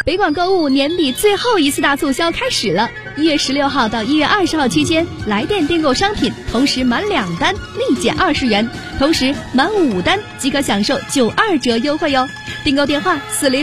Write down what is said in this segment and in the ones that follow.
北广购物年底最后一次大促销开始了，1月16号到1月20号期间，来电订购商品，同时满2单立减20元，同时满5单即可享受92折优惠哟。订购电话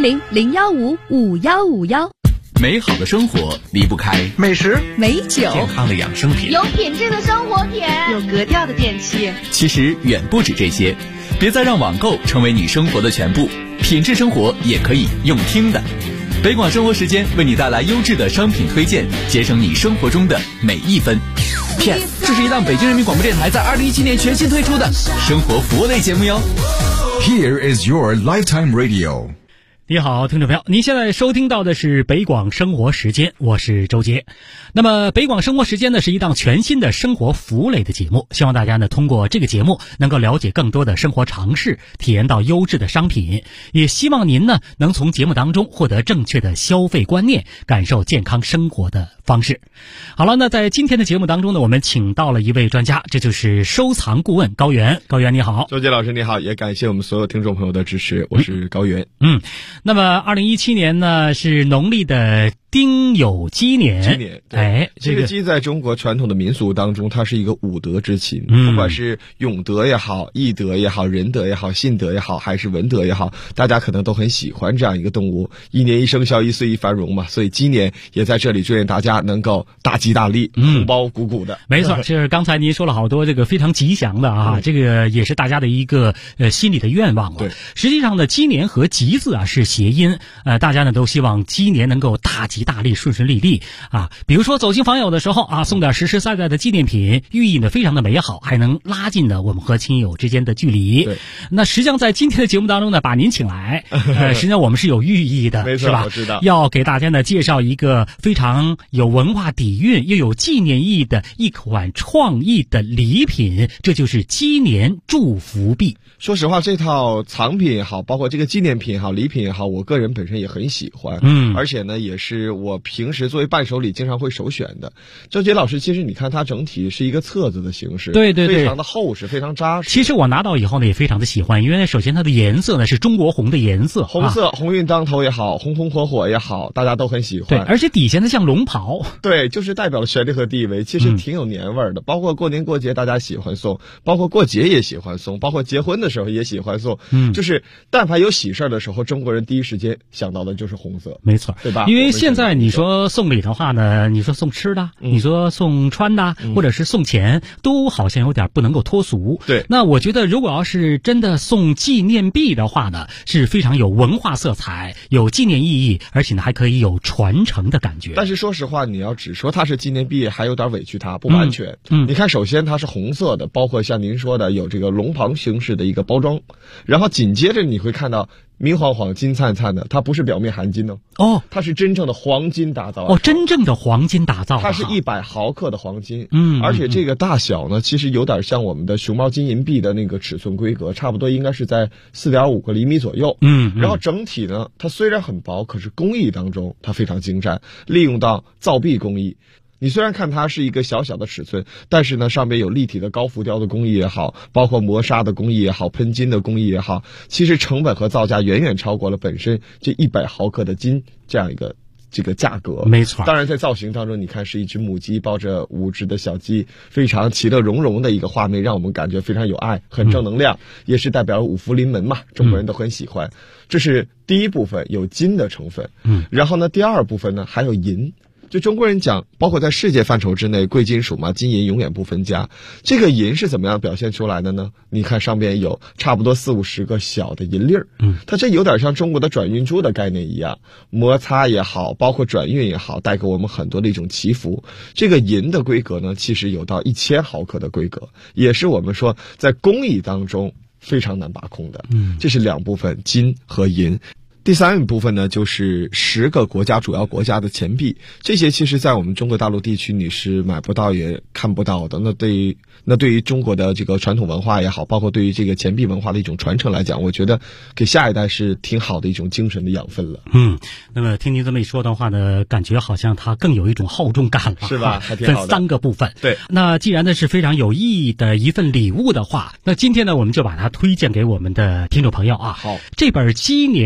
400-015-5151。 美好的生活离不开美食、 美酒、 健康的养生品， 有品质的生活品， 有格调的电器。 其实远不止这些，别再让网购成为你生活的全部，品质生活也可以用听的。北广生活时间为你带来优质的商品推荐，节省你生活中的每一分。PS， 这是一档北京人民广播电台在2017年全新推出的生活服务类节目哟。 Here is your lifetime radio。 你好，听众朋友，您现在收听到的是北广生活时间，我是周杰。那么北广生活时间呢，是一档全新的生活服务类的节目，希望大家呢通过这个节目能够了解更多的生活常识，体验到优质的商品，也希望您呢能从节目当中获得正确的消费观念，感受健康生活的方式。好了，那在今天的节目当中呢，我们请到了一位专家，这就是收藏顾问高原。高原你好。 周杰老师你好，也感谢我们所有听众朋友的支持，我是高原。 那么2017年呢是农历的丁酉鸡年， 这个鸡在中国传统的民俗当中，它是一个五德之情，不管是勇德也好，义德也好，仁德也好，信德也好，还是文德也好，大家可能都很喜欢这样一个动物。一年一生肖，一岁一繁荣嘛，所以鸡年也在这里祝愿大家能够大吉大利，红包鼓鼓的。 没错，是刚才您说了好多这个非常吉祥的啊，这个也是大家的一个心里的愿望了。 对， 实际上呢，鸡年和吉字啊是谐音，大家呢都希望鸡年能够大吉大利，顺顺利利啊。比如说走亲访友的时候啊，送点实实在在的纪念品，寓意呢非常的美好，还能拉近呢我们和亲友之间的距离。 对， 那实际上在今天的节目当中呢，把您请来，实际上我们是有寓意的， 没错， 是吧？ 我知道， 要给大家呢介绍一个非常有文化底蕴又有纪念意义的一款创意的礼品，这就是鸡年祝福币。 说实话，这套藏品也好，包括这个纪念品也好，礼品也好，我个人本身也很喜欢，而且呢也是我平时作为伴手礼经常会首选的。周杰老师，其实你看它整体是一个册子的形式， 对， 非常的厚实，非常扎实。 其实我拿到以后呢也非常的喜欢，因为首先它的颜色呢是中国红的颜色， 红色，鸿运当头也好，红红火火也好，大家都很喜欢。 对，而且底下呢像龙袍， 对，就是代表了权力和地位，其实挺有年味儿的。包括过年过节大家喜欢送，包括过节也喜欢送，包括结婚的时候也喜欢送，就是但凡有喜事的时候，中国人第一时间想到的就是红色， 没错， 对吧？ 因为现在你说送礼的话呢，你说送吃的，你说送穿的，或者是送钱，都好像有点不能够脱俗。 对， 那我觉得如果要是真的送纪念币的话呢，是非常有文化色彩，有纪念意义，而且呢还可以有传承的感觉。 但是说实话，你要只说它是纪念币，还有点委屈它，不完全。你看，首先它是红色的，包括像您说的有这个龙袍形式的一个包装，然后紧接着你会看到明晃晃金灿灿的，它不是表面含金哦，它是真正的黄金打造真正的黄金打造， 它是100毫克的黄金，而且这个大小呢，其实有点像我们的熊猫金银币的那个尺寸规格，差不多应该是在4.5个厘米左右，然后整体呢，它虽然很薄，可是工艺当中它非常精湛，利用到造币工艺。你虽然看它是一个小小的尺寸，但是呢，上面有立体的高浮雕的工艺也好，包括磨砂的工艺也好，喷金的工艺也好，其实成本和造价远远超过了本身这100毫克的金这样一个这个价格。 没错， 当然在造型当中，你看是一只母鸡抱着5只的小鸡，非常其乐融融的一个画面，让我们感觉非常有爱，很正能量，也是代表了五福临门嘛，中国人都很喜欢。这是第一部分，有金的成分。然后呢，第二部分呢还有银。就中国人讲，包括在世界范畴之内，贵金属嘛，金银永远不分家。这个银是怎么样表现出来的呢？你看上边有差不多40-50个小的银粒儿，它这有点像中国的转运珠的概念一样，摩擦也好，包括转运也好，带给我们很多的一种祈福。这个银的规格呢，其实有到1000毫克的规格，也是我们说在工艺当中非常难把控的。这是2部分，金和银。第三部分呢，就是10个国家主要国家的钱币，这些其实在我们中国大陆地区你是买不到也看不到的。那对于中国的这个传统文化也好，包括对于这个钱币文化的一种传承来讲，我觉得给下一代是挺好的一种精神的养分了。 那么听您这么一说的话呢，感觉好像它更有一种厚重感了， 是吧？还挺好的。 分3个部分。 对， 那既然呢是非常有意义的一份礼物的话，那今天呢我们就把它推荐给我们的听众朋友啊。 好， 这本鸡年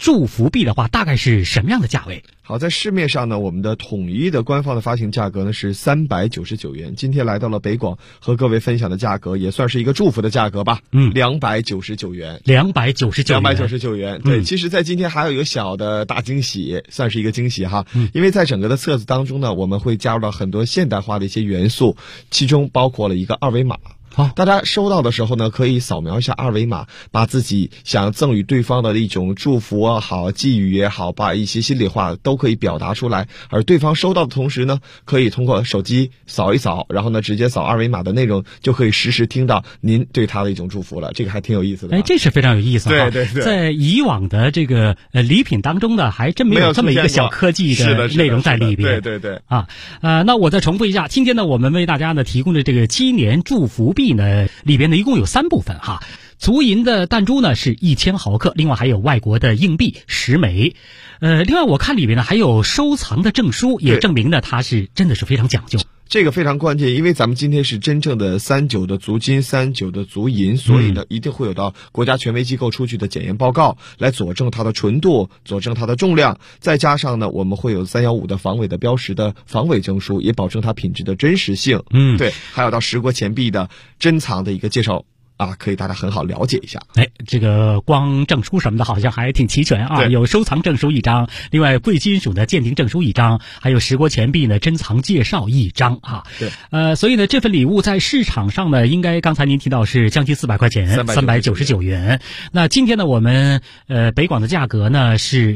祝福币的话，大概是什么样的价位？ 好，在市面上呢，我们的统一的官方的发行价格呢是399元。今天来到了北广，和各位分享的价格也算是一个祝福的价格吧。299元。299元。对，其实在今天还有一个小的大惊喜，算是一个惊喜哈。因为在整个的册子当中呢，我们会加入了很多现代化的一些元素，其中包括了一个二维码。大家收到的时候呢，可以扫描一下二维码，把自己想赠予对方的一种祝福也好，寄语也好，把一些心里话都可以表达出来。而对方收到的同时呢，可以通过手机扫一扫，然后呢直接扫二维码的内容，就可以实时听到您对他的一种祝福了。这个还挺有意思的。 这是非常有意思的。对，在以往的这个礼品当中呢，还真没有这么一个小科技的内容在里边。 对。 那我再重复一下，今天呢我们为大家呢提供的这个鸡年祝福币呢，里边呢一共有3部分哈。足银的弹珠呢是1000毫克，另外还有外国的硬币10枚。另外我看里边呢还有收藏的证书，也证明呢它是真的是非常讲究。 这个非常关键，因为咱们今天是真正的39的足金，39的足银，所以呢一定会有到国家权威机构出具的检验报告来佐证它的纯度，佐证它的重量，再加上呢我们会有315的防伪的标识的防伪证书，也保证它品质的真实性。对，还有到10国钱币的珍藏的一个介绍可以大家很好了解一下。 这个光证书什么的好像还挺齐全啊，有收藏证书1张，另外贵金属的鉴定证书1张，还有10国钱币呢珍藏介绍1张啊。 对， 所以呢这份礼物在市场上呢，应该刚才您提到是将近400块钱，399元。那今天呢我们北广的价格呢是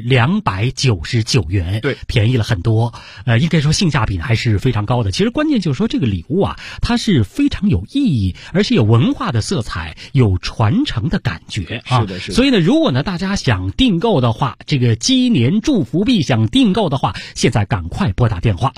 299元，对，便宜了很多。应该说性价比还是非常高的。其实关键就是说这个礼物啊，它是非常有意义，而且有文化的色彩，有传承的感觉啊。 是的。 所以呢，如果呢大家想订购的话，这个鸡年祝福币想订购的话，现在赶快拨打电话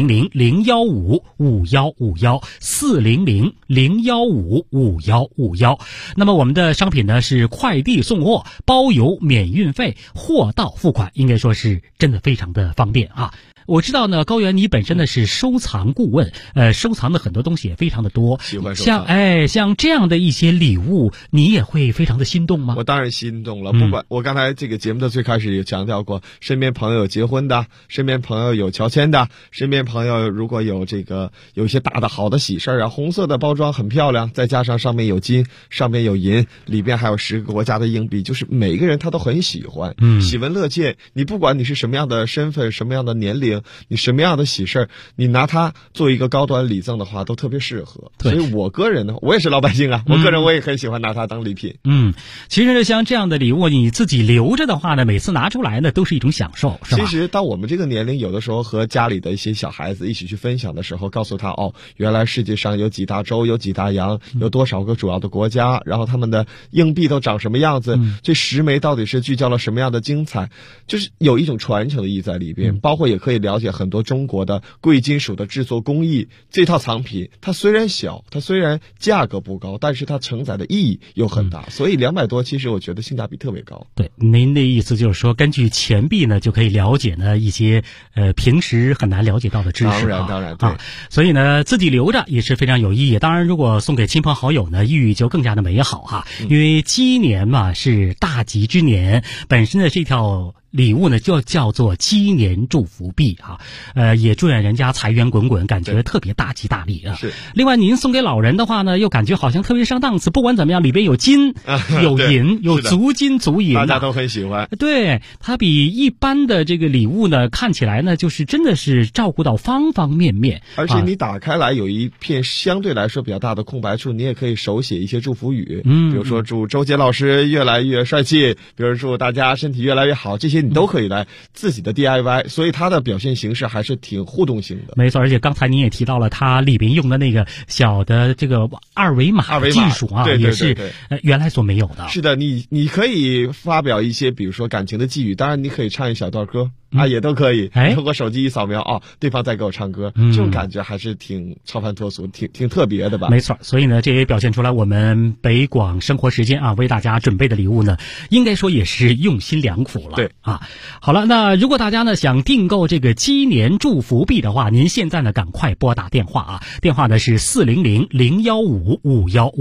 400-015-5151，400-015-5151。那么我们的商品呢是快递送货，包邮免运费，货到付款，应该说是真的非常的方便啊。我知道呢，高原你本身呢是收藏顾问，收藏的很多东西也非常的多， 喜欢收藏。 像这样的一些礼物，你也会非常的心动吗？ 我当然心动了。不管我刚才这个节目的最开始也强调过，身边朋友有结婚的，身边朋友有乔迁的，身边朋友如果有有一些大的好的喜事啊，红色的包装很漂亮，再加上上面有金，上面有银，里边还有10个国家的硬币，就是每一个人他都很喜欢，喜闻乐见。你不管你是什么样的身份，什么样的年龄，你什么样的喜事，你拿它做一个高端礼赠的话，都特别适合。所以我个人呢，我也是老百姓啊，我个人我也很喜欢拿它当礼品。 其实像这样的礼物，你自己留着的话呢，每次拿出来呢都是一种享受，是吧？ 其实当我们这个年龄，有的时候和家里的一些小孩子一起去分享的时候，告诉他原来世界上有几大洲，有几大洋，有多少个主要的国家，然后他们的硬币都长什么样子，这10枚到底是聚焦了什么样的精彩，就是有一种传承的意义在里边。包括也可以了解很多中国的贵金属的制作工艺。这套藏品它虽然小，它虽然价格不高，但是它承载的意义又很大，所以200多其实我觉得性价比特别高。 对，您的意思就是说，根据钱币呢就可以了解呢一些平时很难了解到的知识。 当然对所以呢自己留着也是非常有意义。当然如果送给亲朋好友呢，意义就更加的美好哈。因为鸡年嘛是大吉之年，本身的这条礼物呢就叫做鸡年祝福币啊，也祝愿人家财源滚滚，感觉特别大吉大利啊。 是。 另外您送给老人的话呢，又感觉好像特别上档次。不管怎么样，里边有金、有银、有足金足银， 大家都很喜欢。 对，它比一般的这个礼物呢，看起来呢就是真的是照顾到方方面面。 而且你打开来有一片相对来说比较大的空白处，你也可以手写一些祝福语，比如说祝周杰老师越来越帅气，比如祝大家身体越来越好，这些你都可以来自己的 DIY， 所以它的表现形式还是挺互动性的。 没错，而且刚才您也提到了它里边用的那个小的这个二维码技术啊， 对也是原来所没有的。 是的，你可以发表一些比如说感情的寄语，当然你可以唱一小段歌也都可以。通过手机一扫描对方在给我唱歌，这种感觉还是挺超凡脱俗，挺特别的吧。 没错，所以呢这也表现出来我们北广生活时间为大家准备的礼物呢，应该说也是用心良苦了。 对好了，那如果大家呢想订购这个鸡年祝福币的话，您现在呢赶快拨打电话电话呢是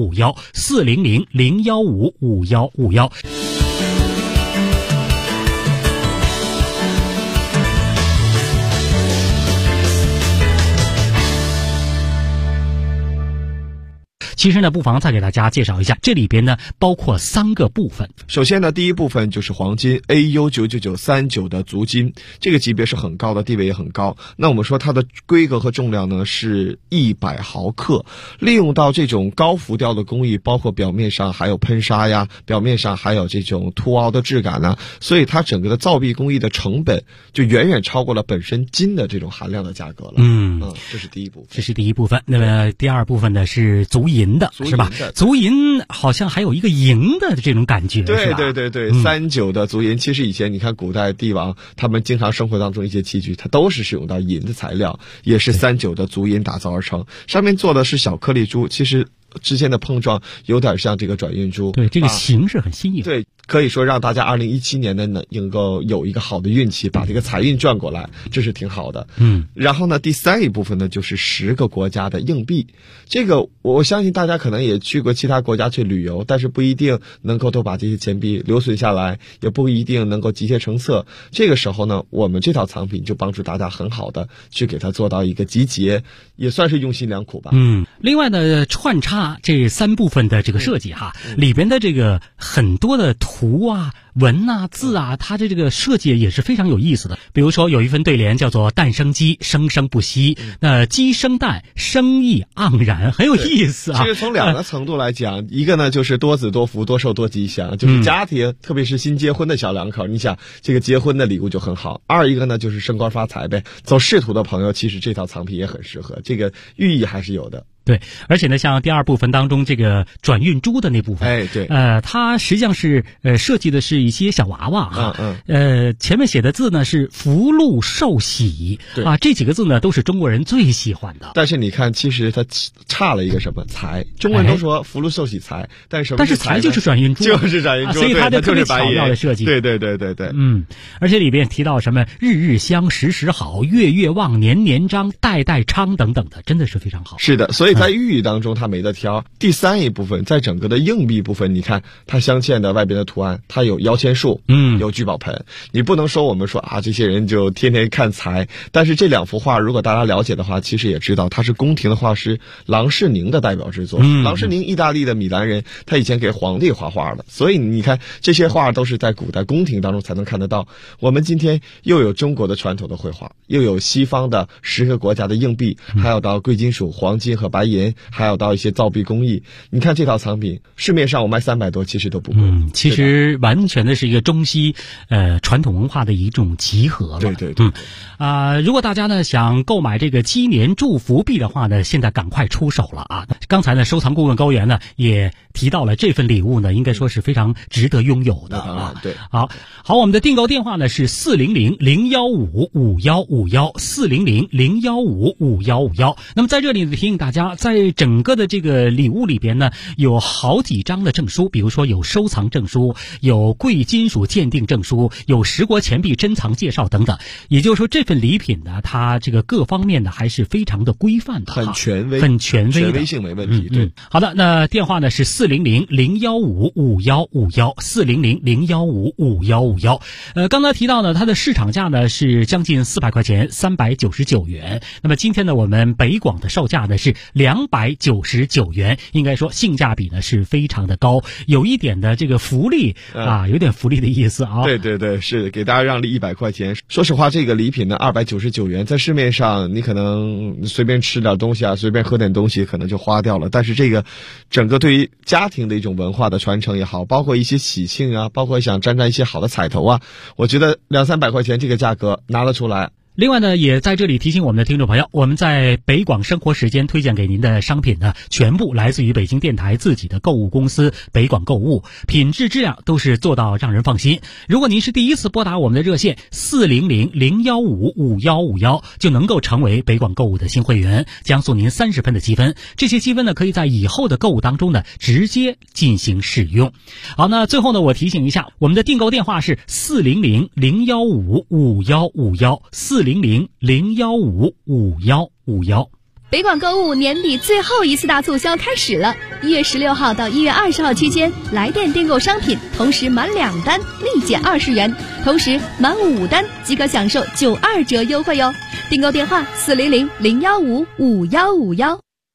400-015-5151，400-015-5151。 其实呢，不妨再给大家介绍一下，这里边呢包括3个部分。 首先呢，第一部分就是黄金 AU99939的足金，这个级别是很高的，地位也很高。那我们说它的规格和重量呢是100毫克，利用到这种高浮雕的工艺，包括表面上还有喷砂呀，表面上还有这种凸凹的质感呢，所以它整个的造币工艺的成本就远远超过了本身金的这种含量的价格了。这是第一部分。 这是第一部分。那么第二部分呢是足银的，是吧？足银好像还有一个银的这种感觉， 对是吧？ 对对对，39的足银，其实以前你看古代帝王他们经常生活当中一些器具，它都是使用到银的材料，也是39的足银打造而成，上面做的是小颗粒珠，其实之间的碰撞有点像这个转运珠。 对，这个形式很新颖。 对，可以说让大家2017年的能够有一个好的运气，把这个财运转过来，这是挺好的。然后呢，第3一部分呢就是10个国家的硬币，这个我相信大家可能也去过其他国家去旅游，但是不一定能够都把这些钱币留存下来，也不一定能够集结成册。这个时候呢，我们这套藏品就帮助大家很好的去给它做到一个集结，也算是用心良苦吧。 另外呢，串插这3部分的这个设计哈，里边的这个很多的图啊、文啊、字啊，它的这个设计也是非常有意思的。比如说有一份对联叫做蛋生鸡，生生不息，那鸡生蛋，生意盎然，很有意思啊。 其实从2个程度来讲，一个呢就是多子多福、多寿多吉祥，就是家庭，特别是新结婚的小两口，你想这个结婚的礼物就很好。二一个呢就是升官发财呗，走仕途的朋友，其实这套藏品也很适合，这个寓意还是有的。 对，而且呢，像第2部分当中这个转运珠的那部分， 对， 它实际上是设计的是一些小娃娃哈，前面写的字呢是福禄寿喜啊，这几个字呢都是中国人最喜欢的。 但是你看，其实它差了一个什么财，中国人都说福禄寿喜财，但是财就是转运珠， 就是转运珠， 所以它的特别巧妙的设计。 对， 而且里边提到什么日日香、时时好、月月旺、年年张、代代昌等等的，真的是非常好。 是的，所以在寓意当中它没得挑。第3一部分，在整个的硬币部分，你看它镶嵌的外边的图案，它有摇钱树，有聚宝盆。你不能说我们说啊，这些人就天天看财，但是这2幅画如果大家了解的话，其实也知道它是宫廷的画师郎世宁的代表之作。郎世宁意大利的米兰人，他以前给皇帝画画的，所以你看这些画都是在古代宫廷当中才能看得到。我们今天又有中国的传统的绘画，又有西方的10个国家的硬币，还有到贵金属黄金和白银，还有到一些造币工艺。你看这套藏品市面上我卖300多，其实都不贵。 其实完全的是一个中西传统文化的一种集合了。 对。 如果大家呢想购买这个鸡年祝福币的话呢，现在赶快出手了啊！刚才呢收藏顾问高原呢也提到了这份礼物呢，应该说是非常值得拥有的啊。 对， 好，我们的订购电话呢是400-015-5151，400-015-5151。那么在这里呢提醒大家，在整个的这个礼物里边呢，有好几张的证书，比如说有收藏证书，有贵金属鉴定证书，有10国钱币珍藏介绍等等。也就是说，这份礼品呢，它这个各方面呢还是非常的规范的， 很权威， 权威性没问题。对， 好的，那电话呢是400-015-5151，400-015-5151。刚才提到呢，它的市场价呢是将近400块钱，399元。那么今天呢，我们北广的售价呢是299元，应该说性价比呢是非常的高，有一点的这个福利有点福利的意思啊。 对，是给大家让利100块钱。说实话，这个礼品呢299元，在市面上你可能随便吃点东西啊，随便喝点东西可能就花掉了，但是这个整个对于家庭的一种文化的传承也好，包括一些喜庆啊，包括想沾一些好的彩头啊，我觉得200-300块钱这个价格拿得出来。 另外呢，也在这里提醒我们的听众朋友，我们在北广生活时间推荐给您的商品呢，全部来自于北京电台自己的购物公司北广购物，品质质量都是做到让人放心。如果您是第一次拨打我们的热线400-015-5151，就能够成为北广购物的新会员，将送您30分的积分。这些积分呢，可以在以后的购物当中呢直接进行使用。好，那最后呢，我提醒一下，我们的订购电话是400-015-5151，400-015-5151。 北广购物年底最后一次大促销开始了，1月16号到1月20号期间，来电订购商品，同时满2单立减20元，同时满5单即可享受92折优惠哟。订购电话400-015-5151。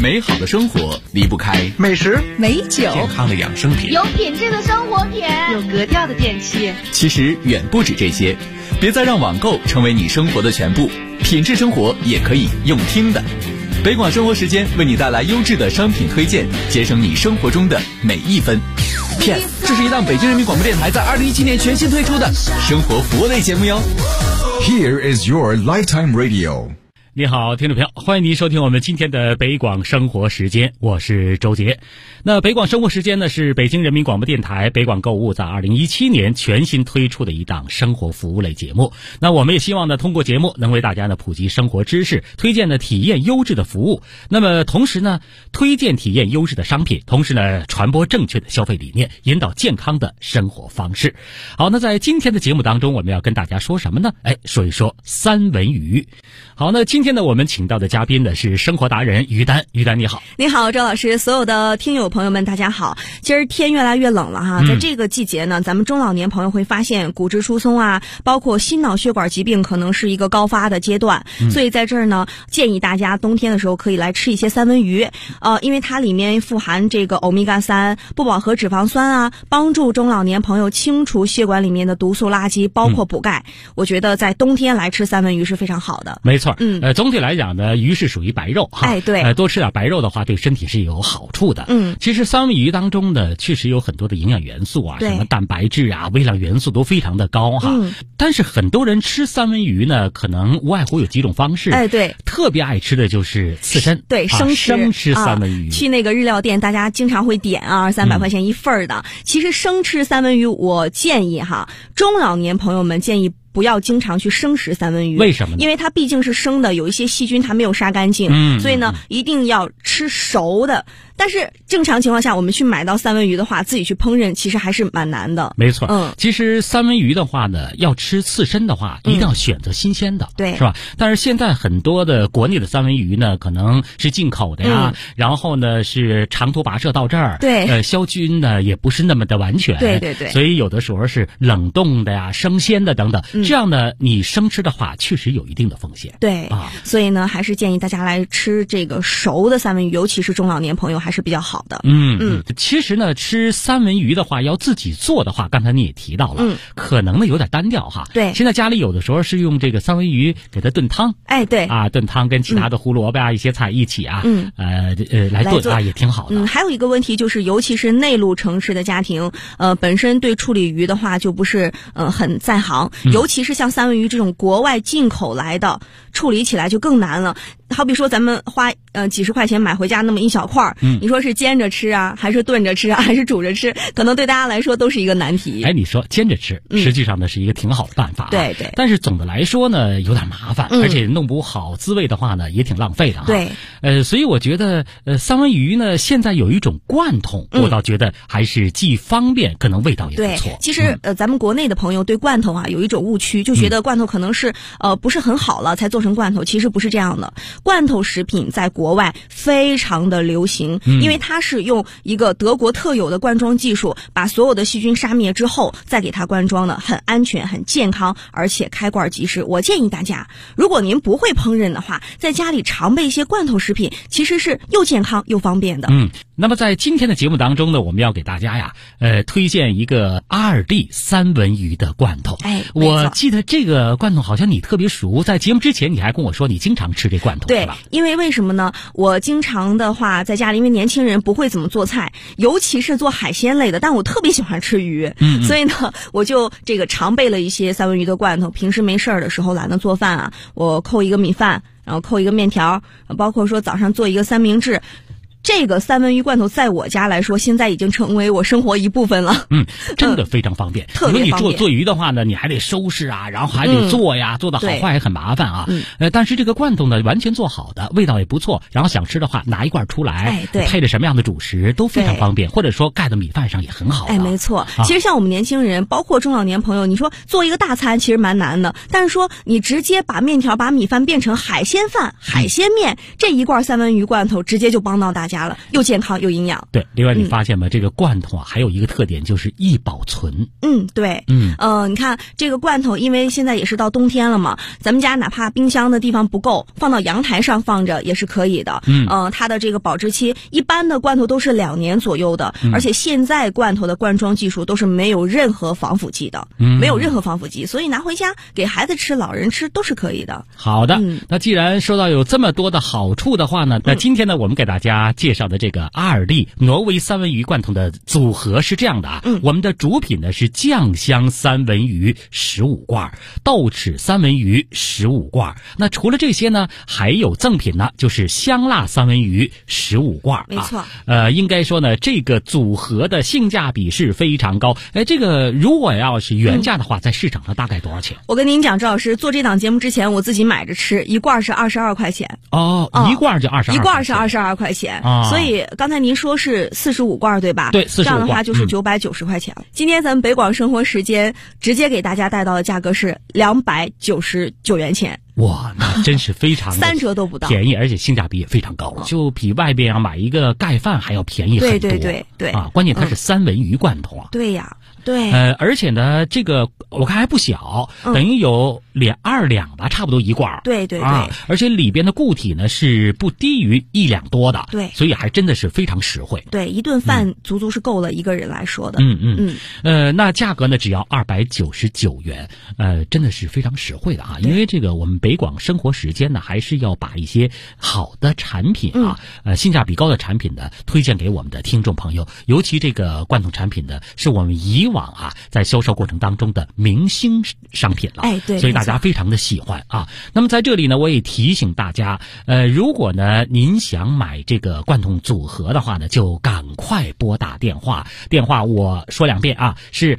美好的生活离不开美食、 美酒、 健康的养生品， 有品质的生活品， 有格调的电器。 其实远不止这些，别再让网购成为你生活的全部，品质生活也可以用听的。北广生活时间为你带来优质的商品推荐，节省你生活中的每一分。P.S. 这是一档北京人民广播电台在2017年全新推出的生活服务类节目哟。 Here is your lifetime radio. 你好，听众朋友，欢迎您收听我们今天的北广生活时间，我是周杰。那北广生活时间呢，是北京人民广播电台北广购物在2017年全新推出的一档生活服务类节目。那我们也希望呢，通过节目能为大家呢普及生活知识，推荐呢体验优质的服务。那么同时呢，推荐体验优质的商品，同时呢传播正确的消费理念，引导健康的生活方式。好，那在今天的节目当中，我们要跟大家说什么呢？说一说三文鱼。好，那今天呢，我们请到的嘉宾呢是生活达人于丹。于丹你好。 你好，周老师，所有的听友朋友们大家好。今儿天越来越冷了哈，在这个季节呢，咱们中老年朋友会发现骨质疏松啊，包括心脑血管疾病可能是一个高发的阶段，所以在这儿呢，建议大家冬天的时候可以来吃一些三文鱼，因为它里面富含这个欧米伽3不饱和脂肪酸啊，帮助中老年朋友清除血管里面的毒素垃圾，包括补钙。我觉得在冬天来吃三文鱼是非常好的。 没错，总体来讲呢，鱼是属于白肉哈， 对， 多吃点白肉的话，对身体是有好处的。其实三文鱼当中呢，确实有很多的营养元素啊，什么蛋白质啊、微量元素都非常的高哈。但是很多人吃三文鱼呢，可能无外乎有几种方式。 对， 特别爱吃的就是刺身， 对， 生吃三文鱼。 去那个日料店，大家经常会点200-300块钱一份的。其实生吃三文鱼，我建议中老年朋友们建议不要经常去生食三文鱼。 为什么呢？ 因为它毕竟是生的，有一些细菌它没有杀干净，所以呢一定要吃熟的。但是正常情况下，我们去买到三文鱼的话，自己去烹饪其实还是蛮难的。 没错，其实三文鱼的话呢，要吃刺身的话，一定要选择新鲜的， 对， 是吧？但是现在很多的国内的三文鱼呢，可能是进口的呀，然后呢是长途跋涉到这儿， 对， 消菌呢也不是那么的完全， 对， 所以有的时候是冷冻的呀、生鲜的等等，这样呢你生吃的话，确实有一定的风险。 对所以呢，还是建议大家来吃这个熟的三文鱼，尤其是中老年朋友还是比较好的。 其实呢，吃三文鱼的话，要自己做的话，刚才你也提到了，可能呢有点单调哈。 对， 现在家里有的时候是用这个三文鱼给它炖汤。 对炖汤跟其他的胡萝卜一些菜一起来炖也挺好的。 还有一个问题就是，尤其是内陆城市的家庭，本身对处理鱼的话就不是很在行，尤其是像三文鱼这种国外进口来的，处理起来就更难了。好比说咱们花几十块钱买回家那么一小块，你说是煎着吃啊，还是炖着吃啊，还是煮着吃，可能对大家来说都是一个难题。 你说煎着吃，实际上呢是一个挺好的办法。 对， 但是总的来说呢，有点麻烦，而且弄不好滋味的话呢，也挺浪费的哈。 对， 所以我觉得三文鱼呢，现在有一种罐头，我倒觉得还是既方便，可能味道也不错。 对，其实咱们国内的朋友对罐头有一种误区，就觉得罐头可能是不是很好了才做成罐头，其实不是这样的。罐头食品在国外非常的流行，因为它是用一个德国特有的灌装技术，把所有的细菌杀灭之后再给它灌装的，很安全、很健康，而且开罐即食。我建议大家，如果您不会烹饪的话，在家里常备一些罐头食品，其实是又健康又方便的。 那么在今天的节目当中呢，我们要给大家推荐一个2D 三文鱼的罐头。我记得这个罐头好像你特别熟，在节目之前你还跟我说你经常吃这罐头， 对吧？ 因为什么呢？我经常的话在家里，因为年轻人不会怎么做菜，尤其是做海鲜类的，但我特别喜欢吃鱼，所以呢，我就这个常备了一些三文鱼的罐头。平时没事儿的时候懒得做饭我扣一个米饭，然后扣一个面条，包括说早上做一个三明治。这个三文鱼罐头在我家来说，现在已经成为我生活一部分了。 真的非常方便。 特别方便。 因为你做鱼的话呢，你还得收拾然后还得做做的好坏也很麻烦啊。但是这个罐头呢，完全做好的，味道也不错。然后想吃的话，拿一罐出来，配着什么样的主食都非常方便，或者说盖在米饭上也很好的。 没错。其实像我们年轻人，包括中老年朋友，你说做一个大餐其实蛮难的，但是说你直接把面条、把米饭变成海鲜饭、海鲜面，这一罐三文鱼罐头直接就帮到大家。 家了，又健康又营养。 对，另外你发现吗？这个罐头啊，还有一个特点就是易保存。 对，你看这个罐头，因为现在也是到冬天了嘛，咱们家哪怕冰箱的地方不够，放到阳台上放着也是可以的。它的这个保质期，一般的罐头都是2年左右的，而且现在罐头的罐装技术都是没有任何防腐剂的，没有任何防腐剂，所以拿回家给孩子吃、老人吃都是可以的。 好的，那既然说到有这么多的好处的话呢，那今天呢，我们给大家介绍的这个阿尔蒂挪威三文鱼罐头的组合是这样的啊，我们的主品呢是酱香三文鱼15罐，豆豉三文鱼15罐。那除了这些呢，还有赠品呢，就是香辣三文鱼15罐。 没错， 应该说呢，这个组合的性价比是非常高。这个如果要是原价的话，在市场上大概多少钱？ 我跟您讲，周老师做这档节目之前，我自己买着吃，一罐是22块钱。 一罐就22， 一罐是22块钱。所以刚才您说是45罐对吧？ 对，45罐。 这样的话就是990块钱了。今天咱们北广生活时间直接给大家带到的价格是299元钱。 哇，那真是非常 3折都不到， 便宜，而且性价比也非常高，就比外边买一个盖饭还要便宜很多。 对啊，关键它是三文鱼罐头啊。 对呀，对。 而且呢，这个我看还不小，等于有2两吧，差不多一罐。 对。 而且里边的固体呢是不低于1两多的。 对， 所以还真的是非常实惠。 对，一顿饭足足是够了一个人来说的。 那价格呢只要299元，真的是非常实惠的啊。因为这个我们北广生活时间呢，还是要把一些好的产品啊，性价比高的产品呢，推荐给我们的听众朋友。尤其这个罐头产品呢，是我们以往啊在销售过程当中的明星商品了。 对， 所以大家非常的喜欢啊。那么在这里呢，我也提醒大家，如果呢您想买这个罐头组合的话呢，就赶快拨打电话我说2遍啊，是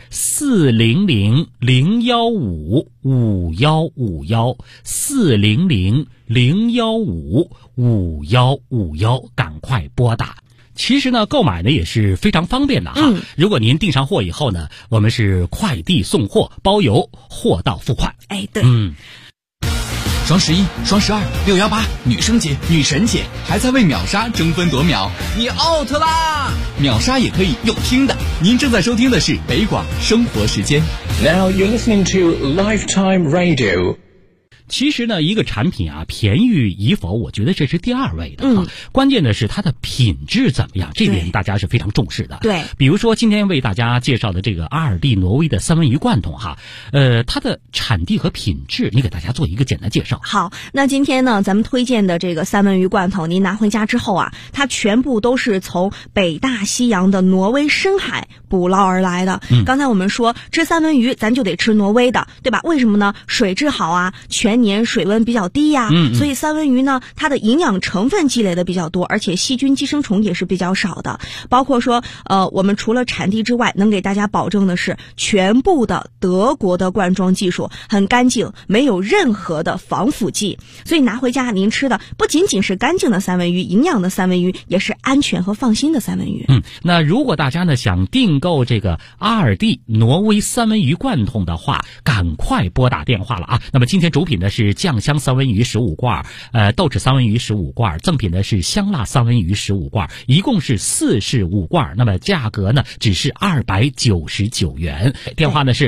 400-015-5151，400-015-5151，赶快拨打。其实呢，购买呢也是非常方便的哈。如果您订上货以后呢，我们是快递送货，包邮，货到付款。 对。 双11、双12、618，女生节、女神节，还在为秒杀争分夺秒，你 out 啦！秒杀也可以用听的。您正在收听的是北广生活时间。 Now you're listening to Lifetime Radio。 其实呢，一个产品啊，便宜与否，我觉得这是第2位的哈。关键的是它的品质怎么样，这点大家是非常重视的。 对， 比如说今天为大家介绍的这个阿尔蒂挪威的三文鱼罐头哈，它的产地和品质，你给大家做一个简单介绍。 好，那今天呢，咱们推荐的这个三文鱼罐头，您拿回家之后啊，它全部都是从北大西洋的挪威深海捕捞而来的。刚才我们说吃三文鱼，咱就得吃挪威的，对吧？为什么呢？水质好啊，全年水温比较低呀，所以三文鱼呢，它的营养成分积累的比较多，而且细菌寄生虫也是比较少的。包括说，我们除了产地之外，能给大家保证的是全部的德国的罐装技术，很干净，没有任何的防腐剂。所以拿回家您吃的不仅仅是干净的三文鱼，营养的三文鱼，也是安全和放心的三文鱼。 那如果大家呢想订购这个阿尔蒂挪威三文鱼罐头的话，赶快拨打电话了啊！那么今天主品呢是酱香三文鱼15罐，豆豉三文鱼15罐，赠品呢是香辣三文鱼15罐，一共是45罐。那么价格呢只是299元。电话呢是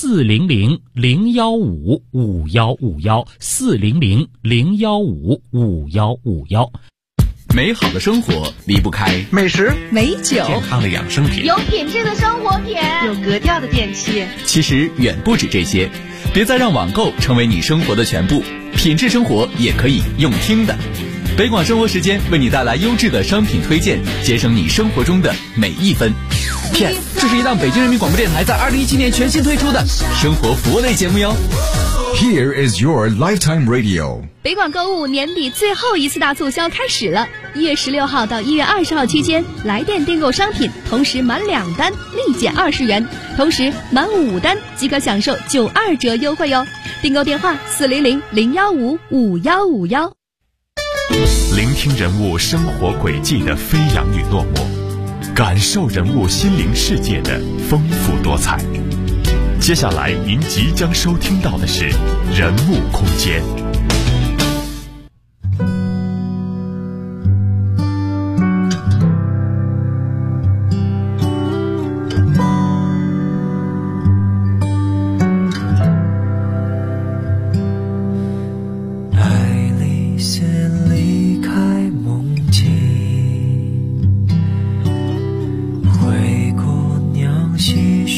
400-015-5151，400-015-5151。 美好的生活离不开美食、 美酒、 健康的养生品， 有品质的生活品， 有格调的电器。 其实远不止这些，别再让网购成为你生活的全部，品质生活也可以用听的。北广生活时间为你带来优质的商品推荐，节省你生活中的每一分。片，这是一档北京人民广播电台在2017年全新推出的生活服务类节目哟。 Here is your Lifetime Radio。 北广购物年底最后一次大促销开始了，1月16号到1月20号期间，来电订购商品，同时满2单立减20元，同时满5单即可享受92折优惠哟。订购电话400-015-5151。 聆听人物生活轨迹的飞扬与落寞，感受人物心灵世界的丰富多彩。接下来您即将收听到的是人物空间。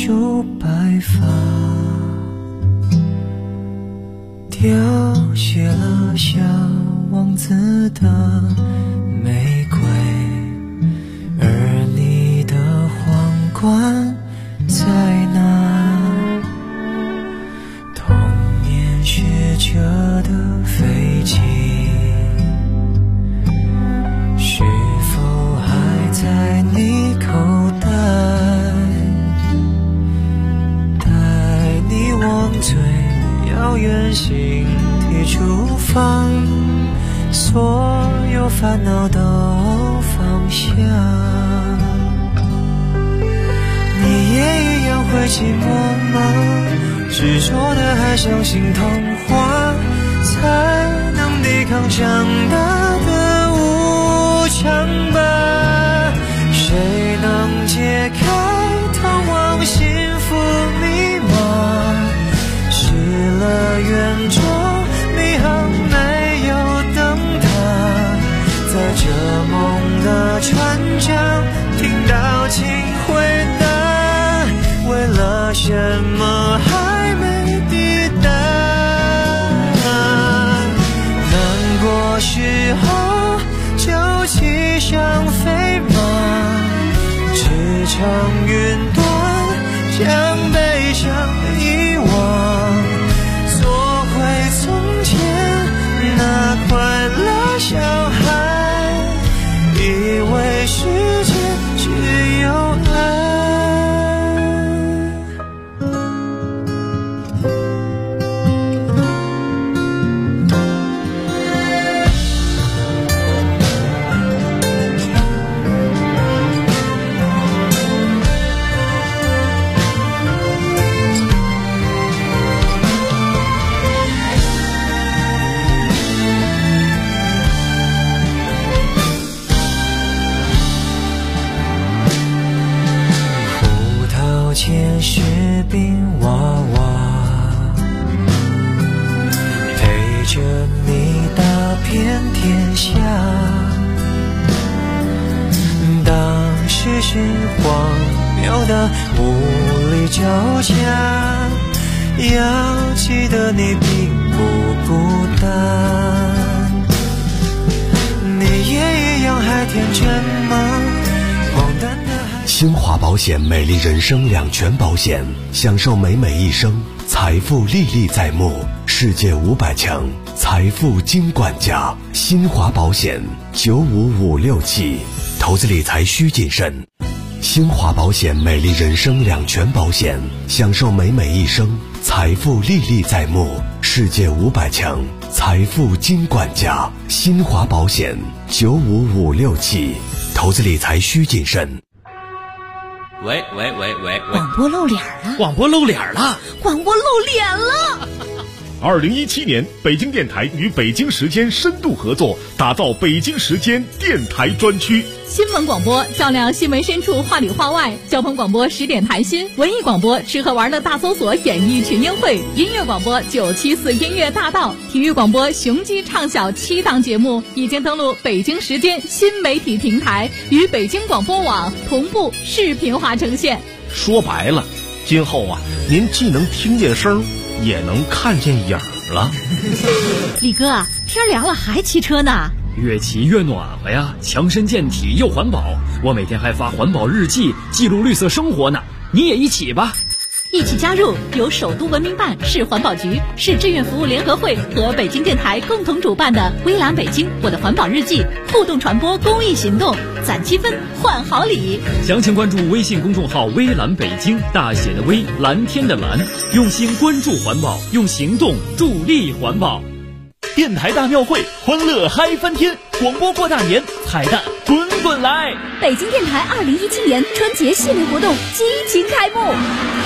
秀白发，凋谢了小王子的玫瑰，而你的皇冠在哪？童年学着的飞机，是否还在你口袋？带你往最遥远星体出发，所有烦恼都放下。你也一样会寂寞吗？执着的还相信童话，才能抵抗长大的无常吧。谁能解开通往幸福密码？失了远中迷航没有灯塔，在这梦的船上听到请回答，为了什么还没抵达？难过时候就骑上飞马，驰骋云端，将悲伤遗忘，做回从前那快乐小孩，以为世界只有爱。前是冰娃娃，陪着你打遍天下。当时是荒谬的无力交加，要记得你并不孤单。你也一样还天真吗？荒诞的新华保险美丽人生两全保险，享受美美一生，财富历历在目，世界500强，财富金管家。新华保险95567，投资理财需谨慎。新华保险美丽人生两全保险，享受美美一生，财富历历在目，世界500强，财富金管家。新华保险95567，投资理财需谨慎。 喂， 广播露脸了！ 广播露脸了！ 广播露脸了 ！2017年，北京电台与北京时间深度合作，打造北京时间电台专区。 新闻广播照亮新闻深处，话里话外；交通广播10点谈心；文艺广播吃喝玩乐大搜索，演艺群英会；音乐广播974音乐大道；体育广播雄鸡唱晓7档节目已经登录北京时间新媒体平台，与北京广播网同步视频化呈现。 说白了，今后啊，您既能听见声，也能看见影了。 李哥，天凉了还骑车呢？ 越骑越暖和呀，强身健体又环保。我每天还发环保日记，记录绿色生活呢。你也一起吧， 一起加入由首都文明办、市环保局、市志愿服务联合会和北京电台共同主办的微蓝北京我的环保日记互动传播公益行动，攒积分换好礼。 详情关注微信公众号微蓝北京，大写的微，蓝天的蓝，用心关注环保，用行动助力环保。 电台大庙会，欢乐嗨翻天！广播过大年，彩蛋滚滚来！ 北京电台2017年春节系列活动激情开幕。